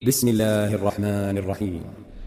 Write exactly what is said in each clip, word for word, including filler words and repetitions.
بسم الله الرحمن الرحيم.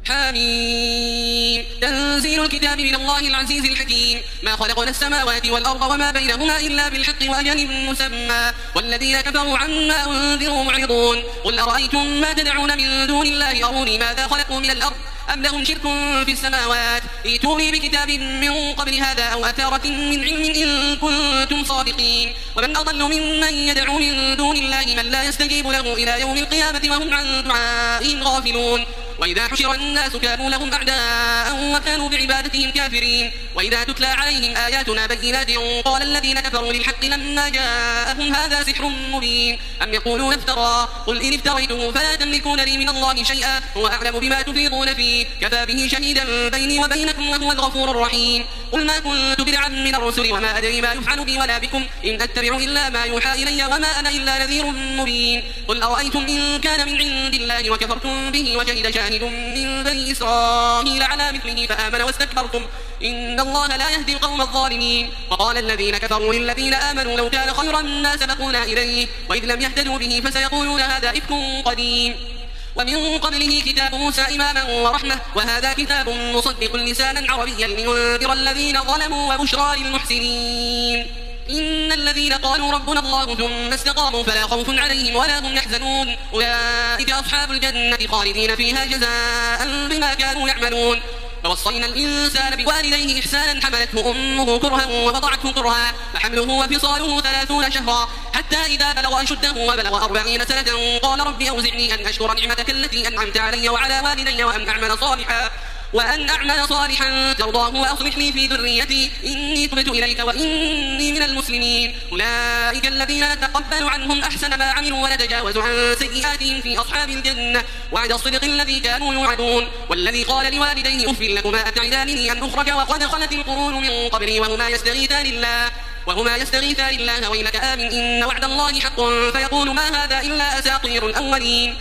حميم. تنزيل الكتاب من الله العزيز الحكيم. ما خلقنا السماوات والأرض وما بينهما إلا بالحق وأجل مسمى والذين كفروا عما أنذروا معرضون. قل أرأيتم ما تدعون من دون الله أروني ماذا خلقوا من الأرض أم لهم شرك في السماوات ائتوني بكتاب من قبل هذا أو أثارة من علم إن كنتم صادقين. ومن أضل ممن يدعو من دون الله من لا يستجيب له إلى يوم القيامة وهم عن دعائهم غافلون. وإذا حشر الناس كانوا لهم أعداء وكانوا بعبادتهم كافرين. وإذا تتلى عليهم آياتنا بينات قال الذين كفروا للحق لما جاءهم هذا سحر مبين أم يقولون افترى قل إن افتريته فلا تملكون لي من الله شيئا هو أعلم بما تفيضون فيه كفى به شهيدا بيني وبينكم وهو الغفور الرحيم. قل ما كنت بدعا من الرسل وما أدري ما يفعل بي ولا بكم إن أتبع إلا ما يوحى إلي وما أنا إلا نذير مبين. قل أرأيتم إن كان من عند الله وكفرتم به وشهد شاهد من بني إسرائيل على مثله فآمن واستكبرتم إن الله لا يهدي القوم الظالمين. وقال الذين كفروا للذين آمنوا لو كان خيرا ما سبقونا إليه وإذ لم يهتدوا به فسيقولون هذا إفك قديم. ومن قبله كتاب موسى إماما ورحمة وهذا كتاب مصدق لسانا عربيا لينذر الذين ظلموا وبشرى للمحسنين. إن الذين قالوا ربنا الله ثم استقاموا فلا خوف عليهم ولا هم يحزنون أولئك أصحاب الجنة خالدين فيها جزاء بما كانوا يعملون. ووصينا الإنسان بوالديه إحسانا حملته أمه كرها ووضعته كرها فحمله وفصاله ثلاثون شهرا حتى إذا بلغ أشده وبلغ أربعين سنة قال رب أوزعني أن أشكر نعمتك التي أنعمت علي وعلى والدي وأن أعمل صالحا وأن أعمل صالحا ترضاه وأصلح لي في ذريتي إني تبت إليك وإني من المسلمين. أولئك الذين نتقبل عنهم أحسن ما عملوا ونتجاوز عن سيئاتهم في أصحاب الجنة وعد الصدق الذي كانوا يوعدون. والذي قال لوالديه أف لكما أتعدانني أن أخرج وقد خلت القرون من قبلي وهما يستغيثان الله وهما يستغيثان الله ويلك آمن إن وعد الله حق فيقول ما هذا إلا أساطير الأولين.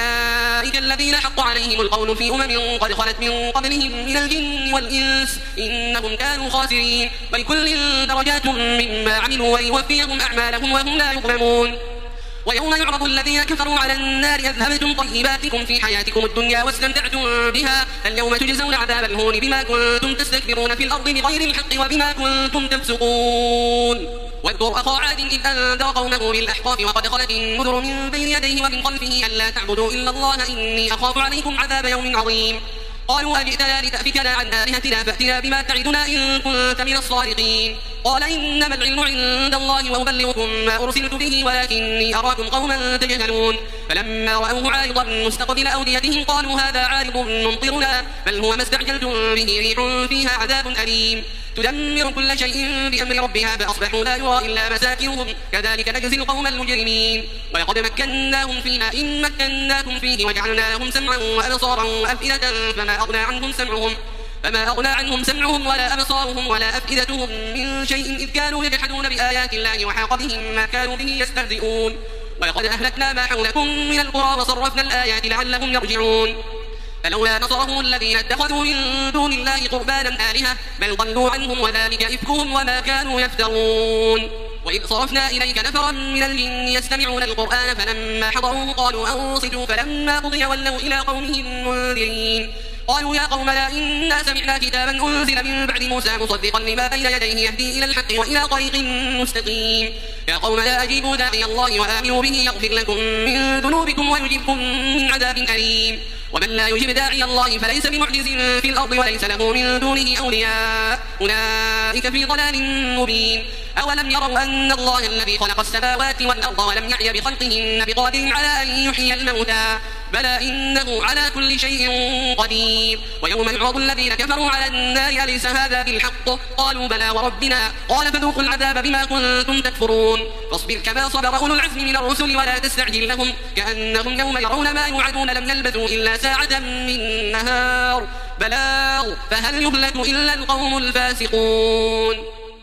أولئك الذين حق عليهم القول في أمم قد خلت من قبلهم من الجن والإنس إنهم كانوا خاسرين. ولكل درجات مما عملوا ويوفيهم أعمالهم وهم لا يظلمون. ويوم يعرض الذين كفروا على النار أذهبتم طيباتكم في حياتكم الدنيا واستمتعتم بها اليوم تجزون عذاب الهون بما كنتم تستكبرون في الأرض بغير الحق وبما كنتم تفسقون. واذكر أخا عاد إذ أنذر قومه بالأحقاف وقد خلت النذر من بين يديه ومن خلفه ألا تعبدوا إلا الله إني أخاف عليكم عذاب يوم عظيم. قالوا أجئتنا لتأفكنا عن آلهتنا فأتنا بما تعدنا إن كنت من الصادقين. قال إنما العلم عند الله وأبلغكم ما أرسلت به ولكني أراكم قوما تجهلون. فلما رأوه عارضا مستقبل أوديتهم قالوا هذا عارض ممطرنا بل هو ما استعجلتم به ريح فيها عذاب أليم تدمر كل شيء بأمر ربها فأصبحوا لا يرى إلا مساكنهم كذلك نجزي القوم المجرمين. ولقد مكناهم فيما إن مكناكم فيه وجعلنا لهم سمعا وأبصارا وأفئدة فما أغنى عنهم سمعهم فما أغنى عنهم سمعهم ولا أبصارهم ولا أفئدتهم من شيء إذ كانوا يجحدون بآيات الله وحاق بهم ما كانوا به يستهزئون. ولقد أهلكنا ما حولكم من القرى وصرفنا الآيات لعلهم يرجعون. فلولا نصرهم الذين اتخذوا من دون الله قربانا آلهة بل ضلوا عنهم وذلك إفكهم وما كانوا يفترون. وإذ صرفنا إليك نفرا من الجن يستمعون القرآن فلما حضروه قالوا أنصتوا فلما قضي ولوا إلى قومهم منذرين. قالوا يا قومنا إنا سمعنا كتابا أنزل من بعد موسى مصدقا لما بين يديه يهدي إلى الحق وإلى طريق مستقيم. يا قومنا أجيبوا داعي الله وآمنوا به يغفر لكم من ذنوبكم ويجبكم من عذاب أليم. ومن لا يجب داعي الله فليس بمعجز في الأرض وليس له من دونه أولياء أولئك في ضلال مبين. أولم يروا أن الله الذي خلق السماوات والأرض ولم يعي بخلقهن بقادر على أن يحيي الموتى بلى إنه على كل شيء قدير. ويوم يعرض الذين كفروا على النار أليس هذا بالحق قالوا بلى وربنا قال فذوقوا العذاب بما كنتم تكفرون. فاصبر كما صبر أولو العزم من الرسل ولا تستعجل لهم كأنهم يوم يرون ما يوعدون لم يلبثوا إلا ساعة من نهار بلاغ فهل يهلك إلا القوم الفاسقون.